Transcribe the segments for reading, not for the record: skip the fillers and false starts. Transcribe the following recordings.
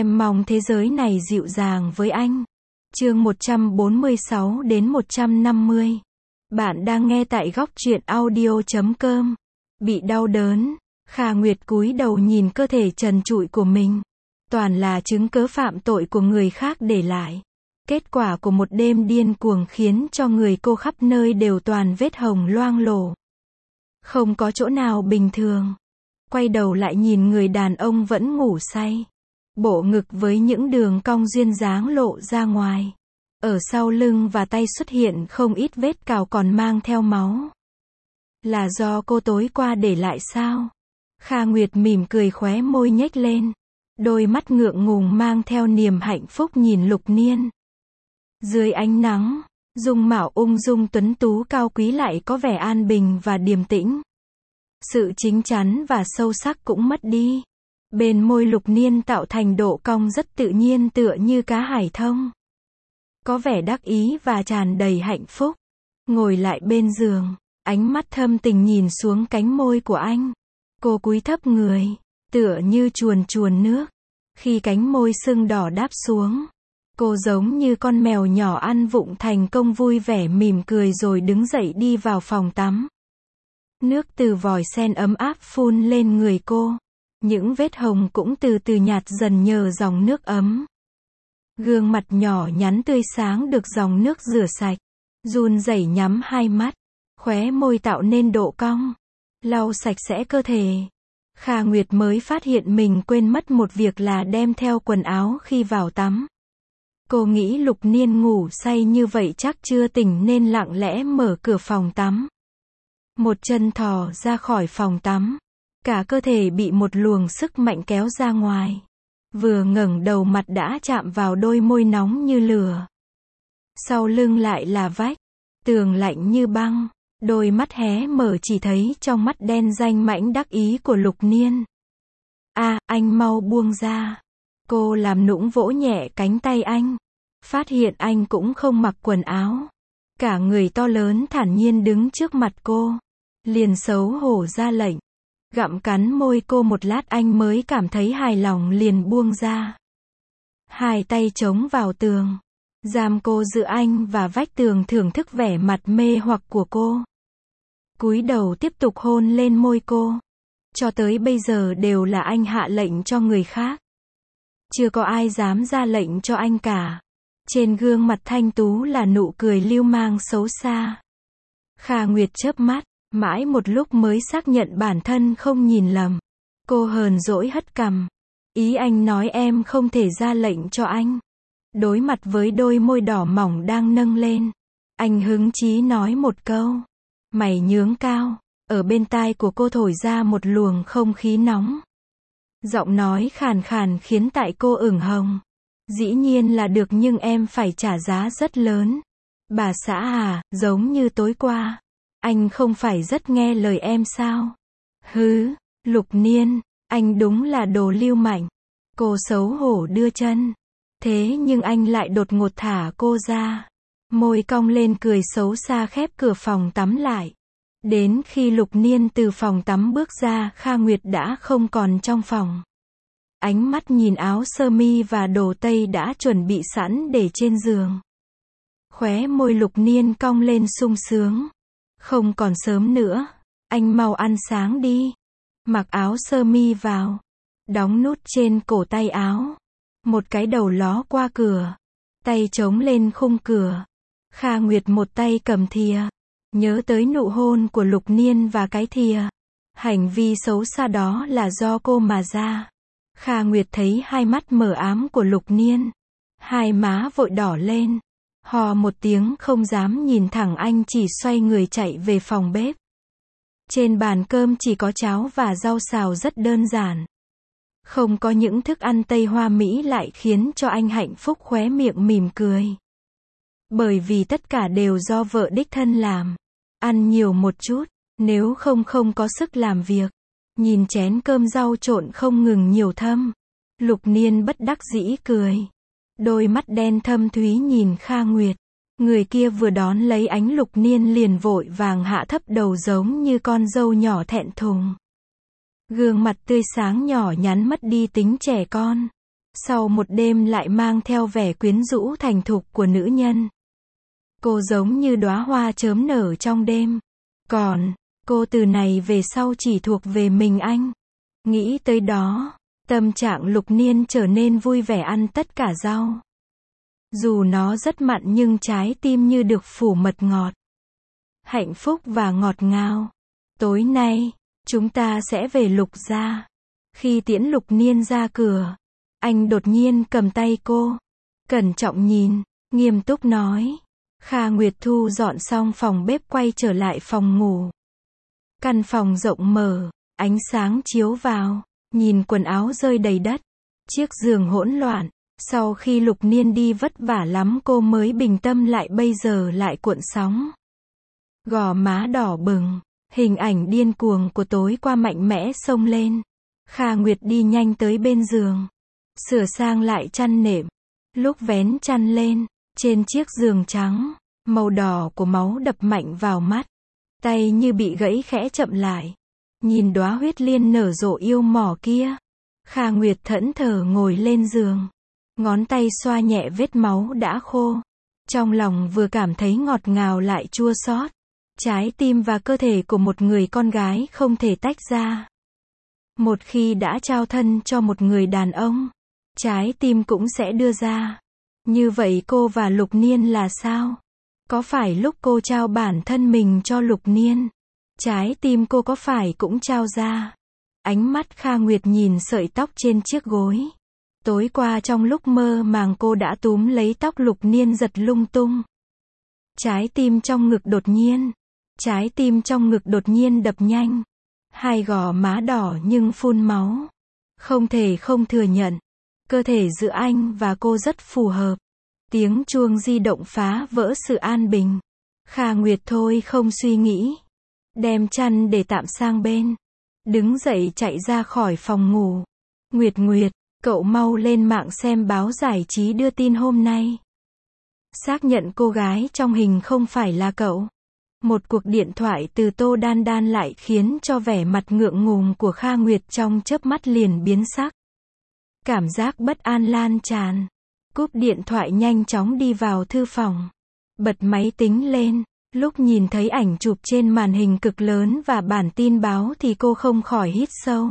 Em mong thế giới này dịu dàng với anh. Chương 146 đến 150. Bạn đang nghe tại góc truyện audio.com. Bị đau đớn, Kha Nguyệt cúi đầu nhìn cơ thể trần trụi của mình. Toàn là chứng cớ phạm tội của người khác để lại. Kết quả của một đêm điên cuồng khiến cho người cô khắp nơi đều toàn vết hồng loang lổ. Không có chỗ nào bình thường. Quay đầu lại nhìn người đàn ông vẫn ngủ say. Bộ ngực với những đường cong duyên dáng lộ ra ngoài. Ở sau lưng và tay xuất hiện không ít vết cào còn mang theo máu. Là do cô tối qua để lại sao? Kha Nguyệt mỉm cười khóe môi nhếch lên. Đôi mắt ngượng ngùng mang theo niềm hạnh phúc nhìn Lục Niên. Dưới ánh nắng, dung mạo ung dung tuấn tú cao quý lại có vẻ an bình và điềm tĩnh. Sự chín chắn và sâu sắc cũng mất đi. Bên môi Lục Niên tạo thành độ cong rất tự nhiên tựa như cá hải thông. Có vẻ đắc ý và tràn đầy hạnh phúc. Ngồi lại bên giường, ánh mắt thâm tình nhìn xuống cánh môi của anh. Cô cúi thấp người, tựa như chuồn chuồn nước. Khi cánh môi sưng đỏ đáp xuống, cô giống như con mèo nhỏ ăn vụng thành công vui vẻ mỉm cười rồi đứng dậy đi vào phòng tắm. Nước từ vòi sen ấm áp phun lên người cô. Những vết hồng cũng từ từ nhạt dần nhờ dòng nước ấm. Gương mặt nhỏ nhắn tươi sáng được dòng nước rửa sạch. Run rẩy nhắm hai mắt. Khóe môi tạo nên độ cong. Lau sạch sẽ cơ thể. Kha Nguyệt mới phát hiện mình quên mất một việc là đem theo quần áo khi vào tắm. Cô nghĩ Lục Niên ngủ say như vậy chắc chưa tỉnh nên lặng lẽ mở cửa phòng tắm. Một chân thò ra khỏi phòng tắm. Cả cơ thể bị một luồng sức mạnh kéo ra ngoài. Vừa ngẩng đầu mặt đã chạm vào đôi môi nóng như lửa. Sau lưng lại là vách. Tường lạnh như băng. Đôi mắt hé mở chỉ thấy trong mắt đen danh mãnh đắc ý của Lục Niên. Anh mau buông ra. Cô làm nũng vỗ nhẹ cánh tay anh. Phát hiện anh cũng không mặc quần áo. Cả người to lớn thản nhiên đứng trước mặt cô. Liền xấu hổ ra lệnh. Gặm cắn môi cô một lát anh mới cảm thấy hài lòng liền buông ra. Hai tay chống vào tường. Giam cô giữa anh và vách tường thưởng thức vẻ mặt mê hoặc của cô. Cúi đầu tiếp tục hôn lên môi cô. Cho tới bây giờ đều là anh hạ lệnh cho người khác. Chưa có ai dám ra lệnh cho anh cả. Trên gương mặt thanh tú là nụ cười lưu mang xấu xa. Kha Nguyệt chớp mắt. Mãi một lúc mới xác nhận bản thân không nhìn lầm. Cô hờn dỗi hất cằm. Ý anh nói em không thể ra lệnh cho anh. Đối mặt với đôi môi đỏ mỏng đang nâng lên. Anh hứng chí nói một câu. Mày nhướng cao. Ở bên tai của cô thổi ra một luồng không khí nóng. Giọng nói khàn khàn khiến tại cô ửng hồng. Dĩ nhiên là được nhưng em phải trả giá rất lớn. Bà xã à, giống như tối qua. Anh không phải rất nghe lời em sao? Hứ, Lục Niên, anh đúng là đồ lưu manh. Cô xấu hổ đưa chân. Thế nhưng anh lại đột ngột thả cô ra. Môi cong lên cười xấu xa khép cửa phòng tắm lại. Đến khi Lục Niên từ phòng tắm bước ra, Kha Nguyệt đã không còn trong phòng. Ánh mắt nhìn áo sơ mi và đồ tây đã chuẩn bị sẵn để trên giường. Khóe môi Lục Niên cong lên sung sướng. Không còn sớm nữa, anh mau ăn sáng đi. Mặc áo sơ mi vào. Đóng nút trên cổ tay áo. Một cái đầu ló qua cửa. Tay chống lên khung cửa. Kha Nguyệt một tay cầm thìa. Nhớ tới nụ hôn của Lục Niên và cái thìa. Hành vi xấu xa đó là do cô mà ra. Kha Nguyệt thấy hai mắt mờ ám của Lục Niên. Hai má vội đỏ lên. Hò một tiếng không dám nhìn thẳng anh chỉ xoay người chạy về phòng bếp. Trên bàn cơm chỉ có cháo và rau xào rất đơn giản. Không có những thức ăn Tây hoa mỹ lại khiến cho anh hạnh phúc khóe miệng mỉm cười. Bởi vì tất cả đều do vợ đích thân làm. Ăn nhiều một chút, nếu không có sức làm việc. Nhìn chén cơm rau trộn không ngừng nhiều thâm. Lục Niên bất đắc dĩ cười. Đôi mắt đen thâm thúy nhìn Kha Nguyệt. Người kia vừa đón lấy ánh Lục Niên liền vội vàng hạ thấp đầu giống như con dâu nhỏ thẹn thùng. Gương mặt tươi sáng nhỏ nhắn mất đi tính trẻ con. Sau một đêm lại mang theo vẻ quyến rũ thành thục của nữ nhân. Cô giống như đóa hoa chớm nở trong đêm. Còn, cô từ này về sau chỉ thuộc về mình anh. Nghĩ tới đó, tâm trạng Lục Niên trở nên vui vẻ ăn tất cả rau. Dù nó rất mặn nhưng trái tim như được phủ mật ngọt. Hạnh phúc và ngọt ngào. Tối nay, chúng ta sẽ về Lục gia. Khi tiễn Lục Niên ra cửa, anh đột nhiên cầm tay cô. Cẩn trọng nhìn, nghiêm túc nói. Kha Nguyệt thu dọn xong phòng bếp quay trở lại phòng ngủ. Căn phòng rộng mở, ánh sáng chiếu vào, nhìn quần áo rơi đầy đất. Chiếc giường hỗn loạn. Sau khi Lục Niên đi vất vả lắm cô mới bình tâm lại, bây giờ lại cuộn sóng. Gò má đỏ bừng, hình ảnh điên cuồng của tối qua mạnh mẽ xông lên. Kha Nguyệt đi nhanh tới bên giường, sửa sang lại chăn nệm. Lúc vén chăn lên, trên chiếc giường trắng, màu đỏ của máu đập mạnh vào mắt. Tay như bị gãy khẽ chậm lại. Nhìn đóa huyết liên nở rộ yêu mỏ kia. Kha Nguyệt thẫn thờ ngồi lên giường. Ngón tay xoa nhẹ vết máu đã khô. Trong lòng vừa cảm thấy ngọt ngào lại chua xót. Trái tim và cơ thể của một người con gái không thể tách ra. Một khi đã trao thân cho một người đàn ông, trái tim cũng sẽ đưa ra. Như vậy cô và Lục Niên là sao? Có phải lúc cô trao bản thân mình cho Lục Niên, trái tim cô có phải cũng trao ra? Ánh mắt Kha Nguyệt nhìn sợi tóc trên chiếc gối. Tối qua trong lúc mơ màng cô đã túm lấy tóc Lục Niên giật lung tung. Trái tim trong ngực đột nhiên đập nhanh. Hai gò má đỏ nhưng phun máu. Không thể không thừa nhận, cơ thể giữa anh và cô rất phù hợp. Tiếng chuông di động phá vỡ sự an bình. Kha Nguyệt thôi không suy nghĩ. Đem chăn để tạm sang bên. Đứng dậy chạy ra khỏi phòng ngủ. Nguyệt Nguyệt, cậu mau lên mạng xem báo giải trí đưa tin hôm nay. Xác nhận cô gái trong hình không phải là cậu. Một cuộc điện thoại từ Tô Đan Đan lại khiến cho vẻ mặt ngượng ngùng của Kha Nguyệt trong chớp mắt liền biến sắc. Cảm giác bất an lan tràn. Cúp điện thoại nhanh chóng đi vào thư phòng. Bật máy tính lên. Lúc nhìn thấy ảnh chụp trên màn hình cực lớn và bản tin báo thì cô không khỏi hít sâu.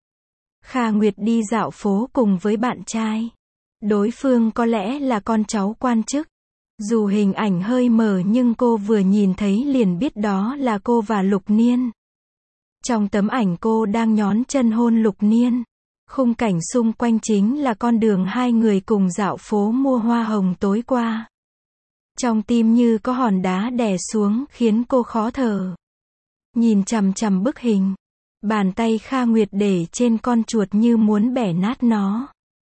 Kha Nguyệt đi dạo phố cùng với bạn trai. Đối phương có lẽ là con cháu quan chức. Dù hình ảnh hơi mờ nhưng cô vừa nhìn thấy liền biết đó là cô và Lục Niên. Trong tấm ảnh cô đang nhón chân hôn Lục Niên. Khung cảnh xung quanh chính là con đường hai người cùng dạo phố mua hoa hồng tối qua. Trong tim như có hòn đá đè xuống khiến cô khó thở. Nhìn chằm chằm bức hình. Bàn tay Kha Nguyệt để trên con chuột như muốn bẻ nát nó.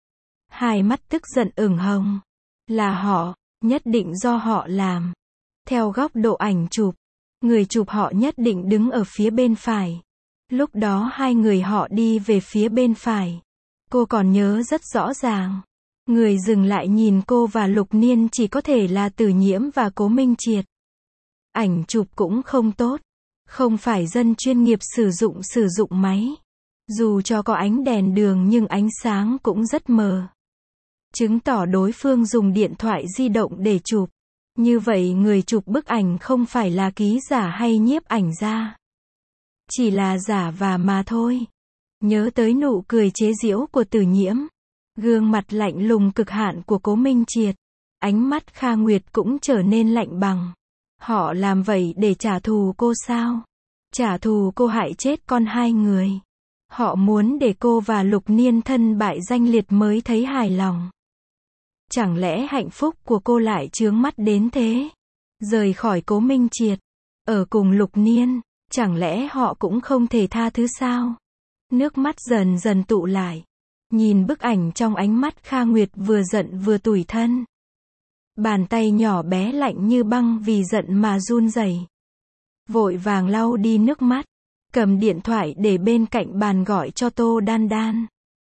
Hai mắt tức giận ửng hồng. Là họ, nhất định do họ làm. Theo góc độ ảnh chụp, người chụp họ nhất định đứng ở phía bên phải. Lúc đó hai người họ đi về phía bên phải. Cô còn nhớ rất rõ ràng. Người dừng lại nhìn cô và Lục Niên chỉ có thể là Tử Nhiễm và Cố Minh Triệt. Ảnh chụp cũng không tốt. Không phải dân chuyên nghiệp sử dụng máy. Dù cho có ánh đèn đường nhưng ánh sáng cũng rất mờ. Chứng tỏ đối phương dùng điện thoại di động để chụp. Như vậy người chụp bức ảnh không phải là ký giả hay nhiếp ảnh gia. Chỉ là giả và mà thôi. Nhớ tới nụ cười chế giễu của Tử Nhiễm. Gương mặt lạnh lùng cực hạn của Cố Minh Triệt. Ánh mắt Kha Nguyệt cũng trở nên lạnh bằng. Họ làm vậy để trả thù cô sao? Trả thù cô hại chết con hai người. Họ muốn để cô và Lục Niên thân bại danh liệt mới thấy hài lòng. Chẳng lẽ hạnh phúc của cô lại chướng mắt đến thế? Rời khỏi Cố Minh Triệt, ở cùng Lục Niên, chẳng lẽ họ cũng không thể tha thứ sao? Nước mắt dần dần tụ lại. Nhìn bức ảnh trong ánh mắt Kha Nguyệt vừa giận vừa tủi thân. Bàn tay nhỏ bé lạnh như băng vì giận mà run rẩy. Vội vàng lau đi nước mắt. Cầm điện thoại để bên cạnh bàn gọi cho Tô Đan Đan.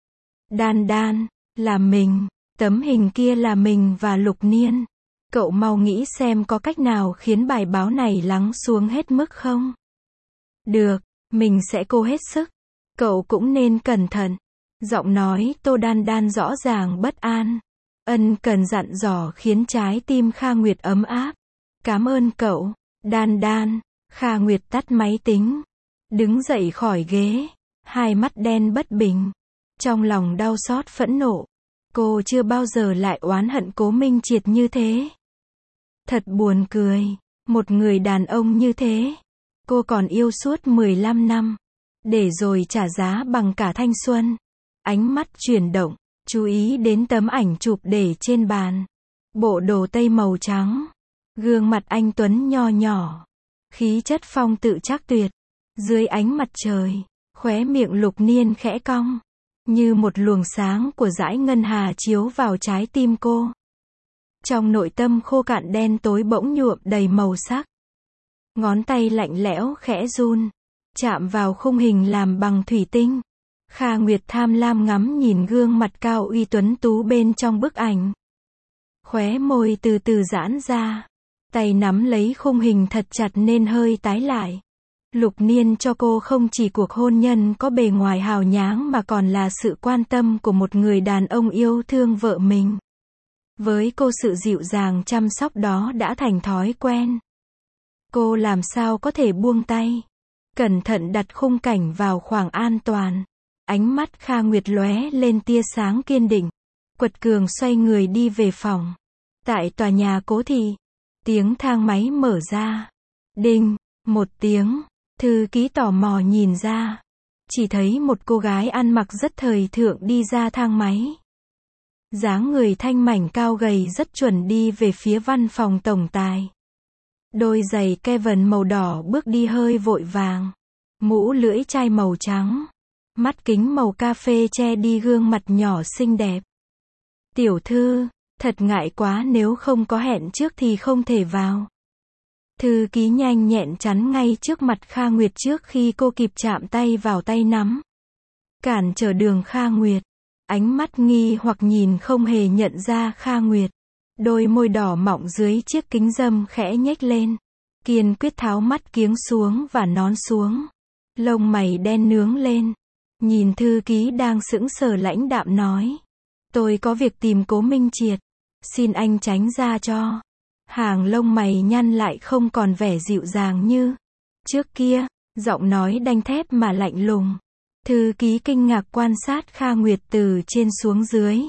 Đan Đan, là mình. Tấm hình kia là mình và Lục Niên. Cậu mau nghĩ xem có cách nào khiến bài báo này lắng xuống hết mức không? Được, mình sẽ cố hết sức. Cậu cũng nên cẩn thận. Giọng nói Tô Đan Đan rõ ràng bất an. Ân cần dặn dò khiến trái tim Kha Nguyệt ấm áp. Cảm ơn cậu, Đan Đan. Kha Nguyệt tắt máy tính. Đứng dậy khỏi ghế. Hai mắt đen bất bình. Trong lòng đau xót phẫn nộ. Cô chưa bao giờ lại oán hận Cố Minh Triệt như thế. Thật buồn cười. Một người đàn ông như thế. Cô còn yêu suốt 15 năm. Để rồi trả giá bằng cả thanh xuân. Ánh mắt chuyển động. Chú ý đến tấm ảnh chụp để trên bàn. Bộ đồ tây màu trắng. Gương mặt anh tuấn nho nhỏ. Khí chất phong tự trác tuyệt. Dưới ánh mặt trời. Khóe miệng Lục Niên khẽ cong. Như một luồng sáng của dải ngân hà chiếu vào trái tim cô. Trong nội tâm khô cạn đen tối bỗng nhuộm đầy màu sắc. Ngón tay lạnh lẽo khẽ run. Chạm vào khung hình làm bằng thủy tinh. Kha Nguyệt tham lam ngắm nhìn gương mặt cao uy tuấn tú bên trong bức ảnh. Khóe môi từ từ giãn ra. Tay nắm lấy khung hình thật chặt nên hơi tái lại. Lục Niên cho cô không chỉ cuộc hôn nhân có bề ngoài hào nhoáng mà còn là sự quan tâm của một người đàn ông yêu thương vợ mình. Với cô sự dịu dàng chăm sóc đó đã thành thói quen. Cô làm sao có thể buông tay. Cẩn thận đặt khung cảnh vào khoảng an toàn. Ánh mắt Kha Nguyệt lóe lên tia sáng kiên định. Quật cường xoay người đi về phòng. Tại tòa nhà Cố thị. Tiếng thang máy mở ra. Đinh, một tiếng. Thư ký tò mò nhìn ra. Chỉ thấy một cô gái ăn mặc rất thời thượng đi ra thang máy. Dáng người thanh mảnh cao gầy rất chuẩn đi về phía văn phòng tổng tài. Đôi giày Kevin màu đỏ bước đi hơi vội vàng. Mũ lưỡi chai màu trắng. Mắt kính màu cà phê che đi gương mặt nhỏ xinh đẹp. Tiểu thư, thật ngại quá nếu không có hẹn trước thì không thể vào. Thư ký nhanh nhẹn chắn ngay trước mặt Kha Nguyệt trước khi cô kịp chạm tay vào tay nắm. Cản trở đường Kha Nguyệt. Ánh mắt nghi hoặc nhìn không hề nhận ra Kha Nguyệt. Đôi môi đỏ mọng dưới chiếc kính râm khẽ nhếch lên. Kiên quyết tháo mắt kiếng xuống và nón xuống. Lông mày đen nướng lên. Nhìn thư ký đang sững sờ lãnh đạm nói. Tôi có việc tìm Cố Minh Triệt. Xin anh tránh ra cho. Hàng lông mày nhăn lại không còn vẻ dịu dàng như trước kia. Giọng nói đanh thép mà lạnh lùng. Thư ký kinh ngạc quan sát Kha Nguyệt từ trên xuống dưới.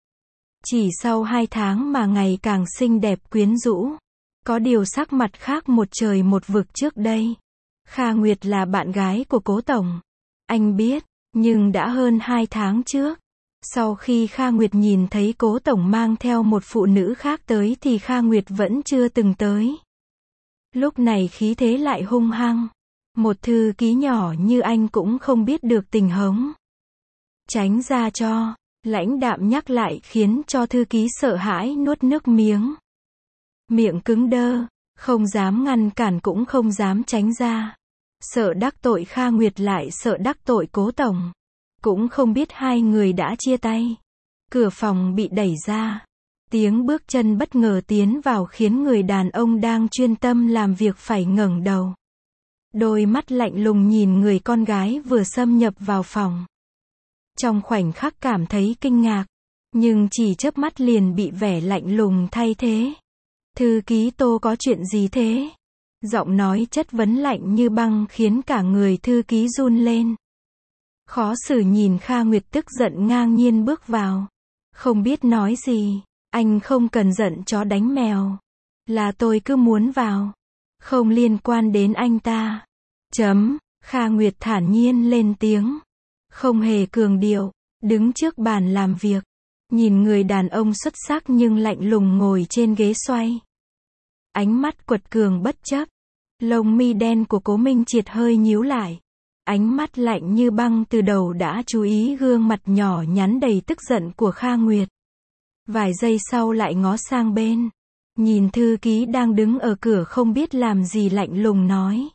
Chỉ sau 2 tháng mà ngày càng xinh đẹp quyến rũ. Có điều sắc mặt khác một trời một vực trước đây. Kha Nguyệt là bạn gái của Cố Tổng. Anh biết, nhưng đã hơn 2 tháng trước. Sau khi Kha Nguyệt nhìn thấy Cố Tổng mang theo một phụ nữ khác tới thì Kha Nguyệt vẫn chưa từng tới. Lúc này khí thế lại hung hăng. Một thư ký nhỏ như anh cũng không biết được tình huống. Tránh ra cho. Lãnh đạm nhắc lại khiến cho thư ký sợ hãi nuốt nước miếng. Miệng cứng đơ. Không dám ngăn cản cũng không dám tránh ra. Sợ đắc tội Kha Nguyệt lại sợ đắc tội Cố Tổng. Cũng không biết hai người đã chia tay. Cửa phòng bị đẩy ra. Tiếng bước chân bất ngờ tiến vào khiến người đàn ông đang chuyên tâm làm việc phải ngẩng đầu. Đôi mắt lạnh lùng nhìn người con gái vừa xâm nhập vào phòng. Trong khoảnh khắc cảm thấy kinh ngạc. Nhưng chỉ chớp mắt liền bị vẻ lạnh lùng thay thế. Thư ký Tô có chuyện gì thế? Giọng nói chất vấn lạnh như băng khiến cả người thư ký run lên. Khó xử nhìn Kha Nguyệt tức giận ngang nhiên bước vào. Không biết nói gì. Anh không cần giận chó đánh mèo. Là tôi cứ muốn vào. Không liên quan đến anh ta. Kha Nguyệt thản nhiên lên tiếng. Không hề cường điệu. Đứng trước bàn làm việc. Nhìn người đàn ông xuất sắc nhưng lạnh lùng ngồi trên ghế xoay. Ánh mắt quật cường bất chấp. Lông mi đen của Cố Minh Triệt hơi nhíu lại. Ánh mắt lạnh như băng từ đầu đã chú ý gương mặt nhỏ nhắn đầy tức giận của Kha Nguyệt. Vài giây sau lại ngó sang bên. Nhìn thư ký đang đứng ở cửa không biết làm gì lạnh lùng nói.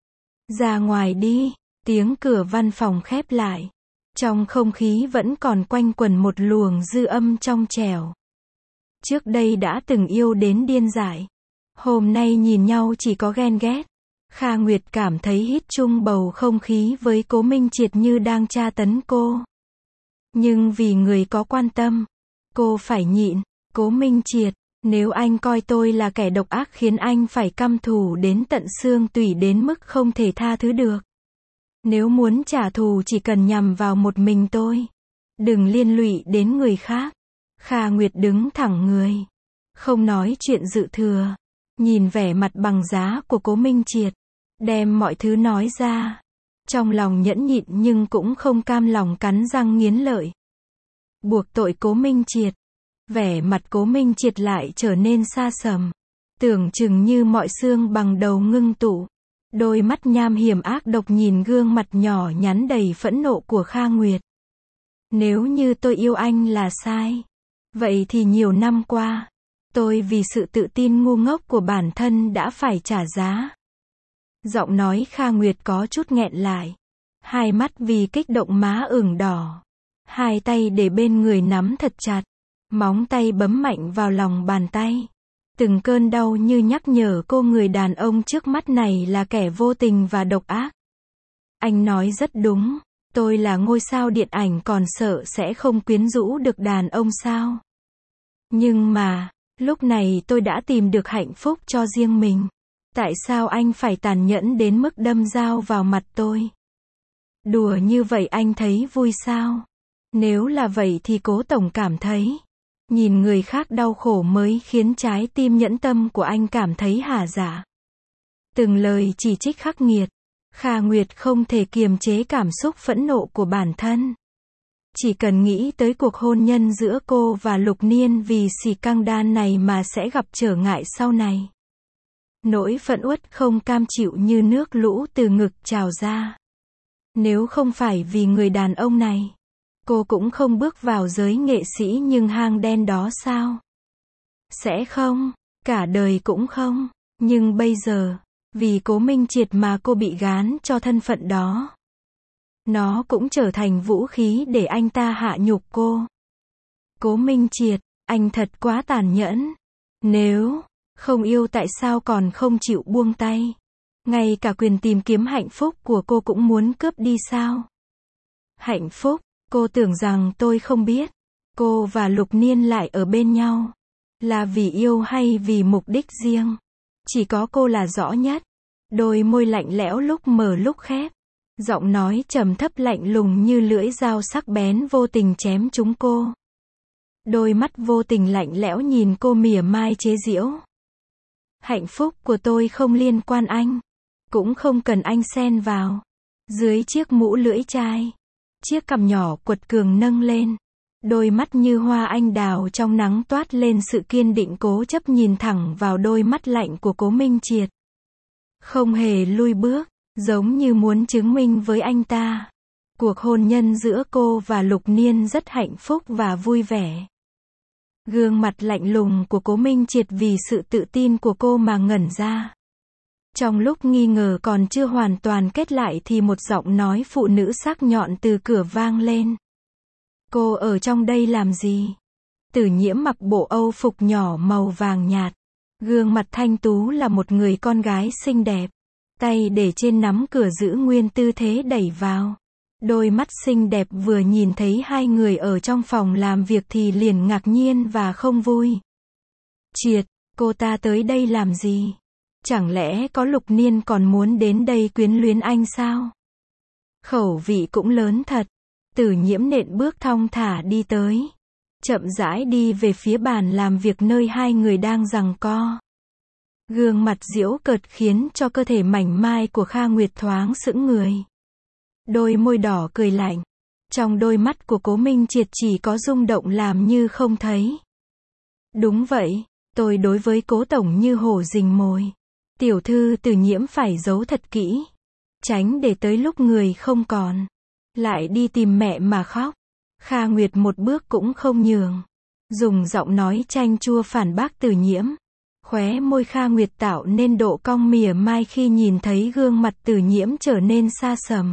Ra ngoài đi. Tiếng cửa văn phòng khép lại. Trong không khí vẫn còn quanh quẩn một luồng dư âm trong trẻo. Trước đây đã từng yêu đến điên dại. Hôm nay nhìn nhau chỉ có ghen ghét. Kha Nguyệt cảm thấy hít chung bầu không khí với Cố Minh Triệt như đang tra tấn cô. Nhưng vì người có quan tâm, cô phải nhịn. Cố Minh Triệt, nếu anh coi tôi là kẻ độc ác khiến anh phải căm thù đến tận xương tủy đến mức không thể tha thứ được. Nếu muốn trả thù chỉ cần nhằm vào một mình tôi. Đừng liên lụy đến người khác. Kha Nguyệt đứng thẳng người. Không nói chuyện dự thừa. Nhìn vẻ mặt bằng giá của Cố Minh Triệt. Đem mọi thứ nói ra. Trong lòng nhẫn nhịn nhưng cũng không cam lòng cắn răng nghiến lợi. Buộc tội Cố Minh Triệt. Vẻ mặt Cố Minh Triệt lại trở nên xa sầm. Tưởng chừng như mọi xương bằng đầu ngưng tụ. Đôi mắt nham hiểm ác độc nhìn gương mặt nhỏ nhắn đầy phẫn nộ của Kha Nguyệt. Nếu như tôi yêu anh là sai. Vậy thì nhiều năm qua, tôi vì sự tự tin ngu ngốc của bản thân đã phải trả giá. Giọng nói Kha Nguyệt có chút nghẹn lại. Hai mắt vì kích động má ửng đỏ. Hai tay để bên người nắm thật chặt. Móng tay bấm mạnh vào lòng bàn tay. Từng cơn đau như nhắc nhở cô người đàn ông trước mắt này là kẻ vô tình và độc ác. Anh nói rất đúng. Tôi là ngôi sao điện ảnh còn sợ sẽ không quyến rũ được đàn ông sao? Nhưng mà, lúc này tôi đã tìm được hạnh phúc cho riêng mình. Tại sao anh phải tàn nhẫn đến mức đâm dao vào mặt tôi? Đùa như vậy anh thấy vui sao? Nếu là vậy thì Cố tổng cảm thấy, nhìn người khác đau khổ mới khiến trái tim nhẫn tâm của anh cảm thấy hả dạ. Từng lời chỉ trích khắc nghiệt. Kha Nguyệt không thể kiềm chế cảm xúc phẫn nộ của bản thân. Chỉ cần nghĩ tới cuộc hôn nhân giữa cô và Lục Niên vì xì căng đan này mà sẽ gặp trở ngại sau này. Nỗi phẫn uất không cam chịu như nước lũ từ ngực trào ra. Nếu không phải vì người đàn ông này, cô cũng không bước vào giới nghệ sĩ nhưng hang đen đó sao? Sẽ không, cả đời cũng không. Nhưng bây giờ, vì Cố Minh Triệt mà cô bị gán cho thân phận đó. Nó cũng trở thành vũ khí để anh ta hạ nhục cô. Cố Minh Triệt, anh thật quá tàn nhẫn. Nếu không yêu tại sao còn không chịu buông tay? Ngay cả quyền tìm kiếm hạnh phúc của cô cũng muốn cướp đi sao? Hạnh phúc, cô tưởng rằng tôi không biết. Cô và Lục Niên lại ở bên nhau. Là vì yêu hay vì mục đích riêng? Chỉ có cô là rõ nhất. Đôi môi lạnh lẽo lúc mở lúc khép. Giọng nói trầm thấp lạnh lùng như lưỡi dao sắc bén vô tình chém trúng cô. Đôi mắt vô tình lạnh lẽo nhìn cô mỉa mai chế giễu. Hạnh phúc của tôi không liên quan anh. Cũng không cần anh xen vào. Dưới chiếc mũ lưỡi chai, chiếc cằm nhỏ quật cường nâng lên. Đôi mắt như hoa anh đào trong nắng toát lên sự kiên định cố chấp nhìn thẳng vào đôi mắt lạnh của Cố Minh Triệt. Không hề lui bước, giống như muốn chứng minh với anh ta. Cuộc hôn nhân giữa cô và Lục Niên rất hạnh phúc và vui vẻ. Gương mặt lạnh lùng của Cố Minh Triệt vì sự tự tin của cô mà ngẩn ra. Trong lúc nghi ngờ còn chưa hoàn toàn kết lại thì một giọng nói phụ nữ sắc nhọn từ cửa vang lên. Cô ở trong đây làm gì? Tử Nhiễm mặc bộ âu phục nhỏ màu vàng nhạt. Gương mặt thanh tú là một người con gái xinh đẹp. Tay để trên nắm cửa giữ nguyên tư thế đẩy vào. Đôi mắt xinh đẹp vừa nhìn thấy hai người ở trong phòng làm việc thì liền ngạc nhiên và không vui. Triệt, cô ta tới đây làm gì? Chẳng lẽ có Lục Niên còn muốn đến đây quyến luyến anh sao? Khẩu vị cũng lớn thật. Tử Nhiễm nện bước thong thả đi tới. Chậm rãi đi về phía bàn làm việc nơi hai người đang giằng co. Gương mặt giễu cợt khiến cho cơ thể mảnh mai của Kha Nguyệt thoáng sững người. Đôi môi đỏ cười lạnh. Trong đôi mắt của Cố Minh Triệt chỉ có rung động làm như không thấy. Đúng vậy, tôi đối với Cố tổng như hổ rình mồi. Tiểu thư Tử Nhiễm phải giấu thật kỹ. Tránh để tới lúc người không còn. Lại đi tìm mẹ mà khóc. Kha Nguyệt một bước cũng không nhường. Dùng giọng nói chanh chua phản bác Tử Nhiễm. Khóe môi Kha Nguyệt tạo nên độ cong mỉa mai khi nhìn thấy gương mặt Tử Nhiễm trở nên xa sầm.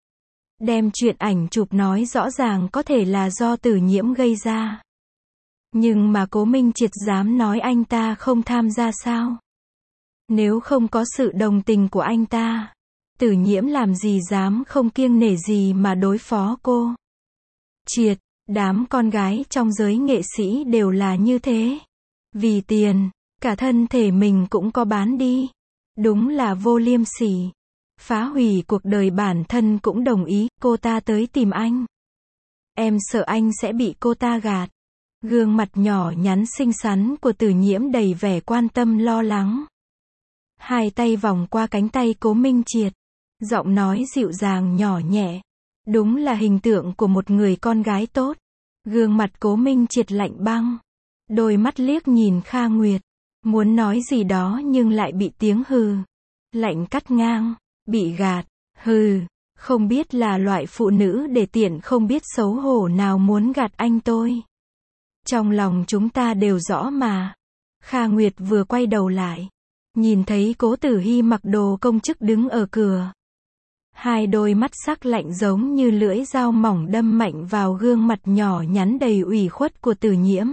Đem chuyện ảnh chụp nói rõ ràng có thể là do Tử Nhiễm gây ra. Nhưng mà Cố Minh Triệt dám nói anh ta không tham gia sao? Nếu không có sự đồng tình của anh ta, Tử Nhiễm làm gì dám không kiêng nể gì mà đối phó cô? Triệt, Đám con gái trong giới nghệ sĩ đều là như thế. Vì tiền, cả thân thể mình cũng có bán đi. Đúng là vô liêm sỉ. Phá hủy cuộc đời bản thân cũng đồng ý, cô ta tới tìm anh. Em sợ anh sẽ bị cô ta gạt. Gương mặt nhỏ nhắn xinh xắn của Tử Nhiễm đầy vẻ quan tâm lo lắng. Hai tay vòng qua cánh tay Cố Minh Triệt. Giọng nói dịu dàng nhỏ nhẹ. Đúng là hình tượng của một người con gái tốt. Gương mặt Cố Minh Triệt lạnh băng. Đôi mắt liếc nhìn Kha Nguyệt. Muốn nói gì đó nhưng lại bị tiếng hừ lạnh cắt ngang. Bị gạt. Hừ. Không biết là loại phụ nữ để tiện không biết xấu hổ nào muốn gạt anh tôi. Trong lòng chúng ta đều rõ mà. Kha Nguyệt vừa quay đầu lại. Nhìn thấy Cố Tử Hy mặc đồ công chức đứng ở cửa. Hai đôi mắt sắc lạnh giống như lưỡi dao mỏng đâm mạnh vào gương mặt nhỏ nhắn đầy ủy khuất của Tử Nhiễm.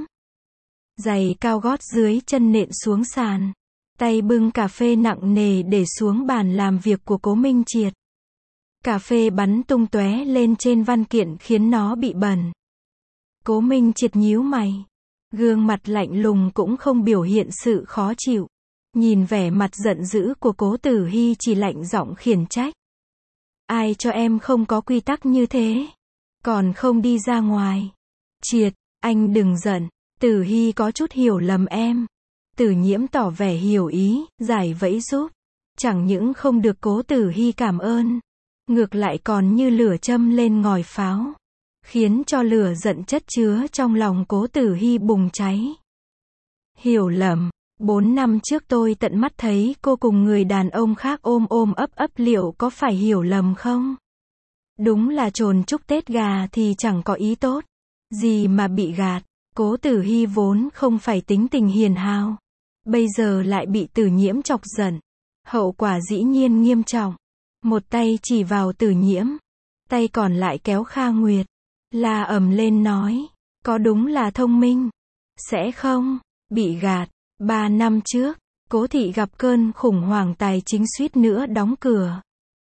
Giày cao gót dưới chân nện xuống sàn. Tay bưng cà phê nặng nề để xuống bàn làm việc của Cố Minh Triệt. Cà phê bắn tung tóe lên trên văn kiện khiến nó bị bẩn. Cố Minh Triệt nhíu mày. Gương mặt lạnh lùng cũng không biểu hiện sự khó chịu. Nhìn vẻ mặt giận dữ của Cố Tử Hy chỉ lạnh giọng khiển trách. Ai cho em không có quy tắc như thế? Còn không đi ra ngoài. Triệt, anh đừng giận. Tử Hy có chút hiểu lầm em. Tử Nhiễm tỏ vẻ hiểu ý, giải vẫy giúp. Chẳng những không được Cố Tử Hy cảm ơn. Ngược lại còn như lửa châm lên ngòi pháo. Khiến cho lửa giận chất chứa trong lòng Cố Tử Hy bùng cháy. Hiểu lầm. 4 năm trước tôi tận mắt thấy cô cùng người đàn ông khác ôm ôm ấp ấp, liệu có phải hiểu lầm không? Đúng là trồn chúc Tết gà thì chẳng có ý tốt. Gì mà bị gạt. Cố Tử Hy vốn không phải tính tình hiền hào. Bây giờ lại bị Tử Nhiễm chọc giận. Hậu quả dĩ nhiên nghiêm trọng. Một tay chỉ vào Tử Nhiễm. Tay còn lại kéo Kha Nguyệt. La ầm lên nói. Có đúng là thông minh? Sẽ không? Bị gạt. 3 năm trước, Cố thị gặp cơn khủng hoảng tài chính suýt nữa đóng cửa.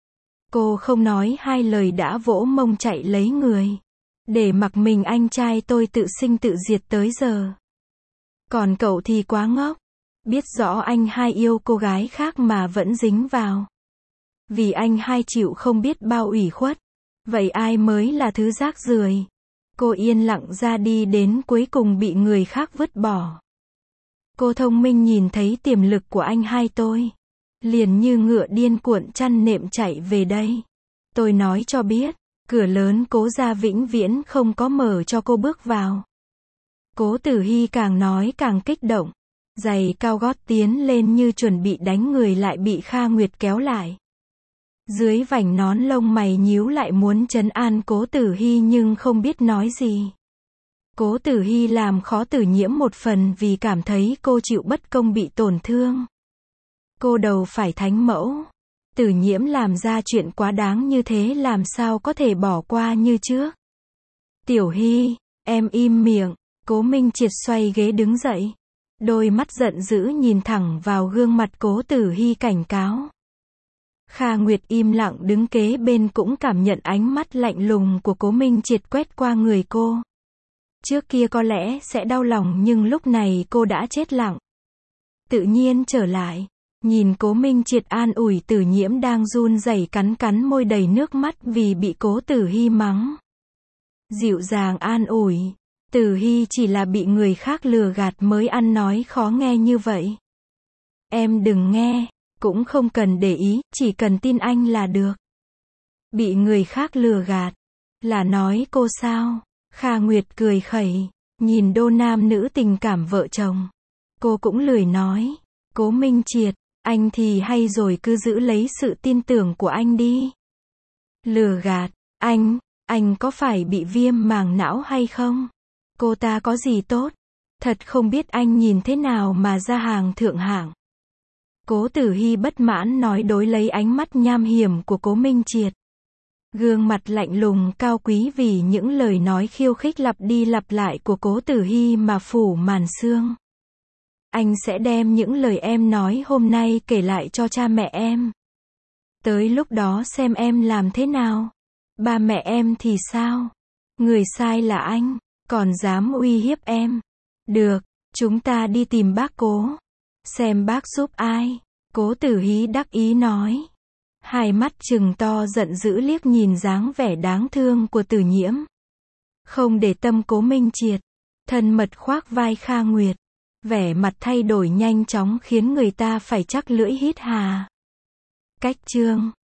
Cô không nói hai lời đã vỗ mông chạy lấy người. Để mặc mình anh trai tôi tự sinh tự diệt tới giờ. Còn cậu thì quá ngốc. Biết rõ anh hai yêu cô gái khác mà vẫn dính vào. Vì anh hai chịu không biết bao ủy khuất. Vậy ai mới là thứ rác rưởi? Cô yên lặng ra đi đến cuối cùng bị người khác vứt bỏ. Cô thông minh nhìn thấy tiềm lực của anh hai tôi. Liền như ngựa điên cuộn chăn nệm chạy về đây. Tôi nói cho biết, cửa lớn Cố gia vĩnh viễn không có mở cho cô bước vào. Cố Tử Hy càng nói càng kích động. Giày cao gót tiến lên như chuẩn bị đánh người lại bị Kha Nguyệt kéo lại. Dưới vành nón lông mày nhíu lại muốn trấn an Cố Tử Hy nhưng không biết nói gì. Cố Tử Hy làm khó Tử Nhiễm một phần vì cảm thấy cô chịu bất công bị tổn thương. Cô đầu phải thánh mẫu. Tử Nhiễm làm ra chuyện quá đáng như thế làm sao có thể bỏ qua như trước. Tiểu Hy, em im miệng. Cố Minh Triệt xoay ghế đứng dậy. Đôi mắt giận dữ nhìn thẳng vào gương mặt Cố Tử Hy cảnh cáo. Kha Nguyệt im lặng đứng kế bên cũng cảm nhận ánh mắt lạnh lùng của Cố Minh Triệt quét qua người cô. Trước kia có lẽ sẽ đau lòng nhưng lúc này cô đã chết lặng. Tự nhiên trở lại. Nhìn Cố Minh Triệt an ủi Tử Nhiễm đang run rẩy cắn cắn môi đầy nước mắt vì bị Cố Tử Hy mắng. Dịu dàng an ủi. Tử Hy chỉ là bị người khác lừa gạt mới ăn nói khó nghe như vậy. Em đừng nghe, cũng không cần để ý, chỉ cần tin anh là được. Bị người khác lừa gạt. Là nói cô sao? Kha Nguyệt cười khẩy. Nhìn đôi nam nữ tình cảm vợ chồng. Cô cũng lười nói. Cố Minh Triệt, anh thì hay rồi, cứ giữ lấy sự tin tưởng của anh đi. Lừa gạt, anh có phải bị viêm màng não hay không? Cô ta có gì tốt? Thật không biết anh nhìn thế nào mà ra hàng thượng hạng. Cố Tử Hy bất mãn nói đối lấy ánh mắt nham hiểm của Cố Minh Triệt. Gương mặt lạnh lùng cao quý vì những lời nói khiêu khích lặp đi lặp lại của Cố Tử Hy mà phủ màn sương. Anh sẽ đem những lời em nói hôm nay kể lại cho cha mẹ em. Tới lúc đó xem em làm thế nào. Ba mẹ em thì sao? Người sai là anh, còn dám uy hiếp em. Được, chúng ta đi tìm bác Cố. Xem bác giúp ai. Cố Tử Hí đắc ý nói. Hai mắt trừng to giận dữ liếc nhìn dáng vẻ đáng thương của Tử Nhiễm. Không để tâm Cố Minh Triệt. Thân mật khoác vai Kha Nguyệt. Vẻ mặt thay đổi nhanh chóng khiến người ta phải chắc lưỡi hít hà. Cách chương